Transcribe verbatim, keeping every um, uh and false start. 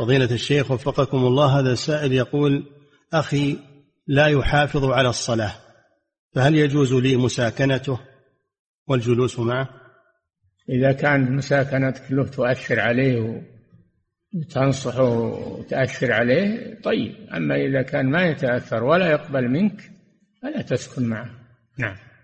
فضيلة الشيخ وفقكم الله، هذا السائل يقول: أخي لا يحافظ على الصلاة، فهل يجوز لي مساكنته والجلوس معه؟ إذا كان مساكنتك له تؤثر عليه وتنصحه وتأثر عليه طيب، أما إذا كان ما يتأثر ولا يقبل منك فلا تسكن معه. نعم.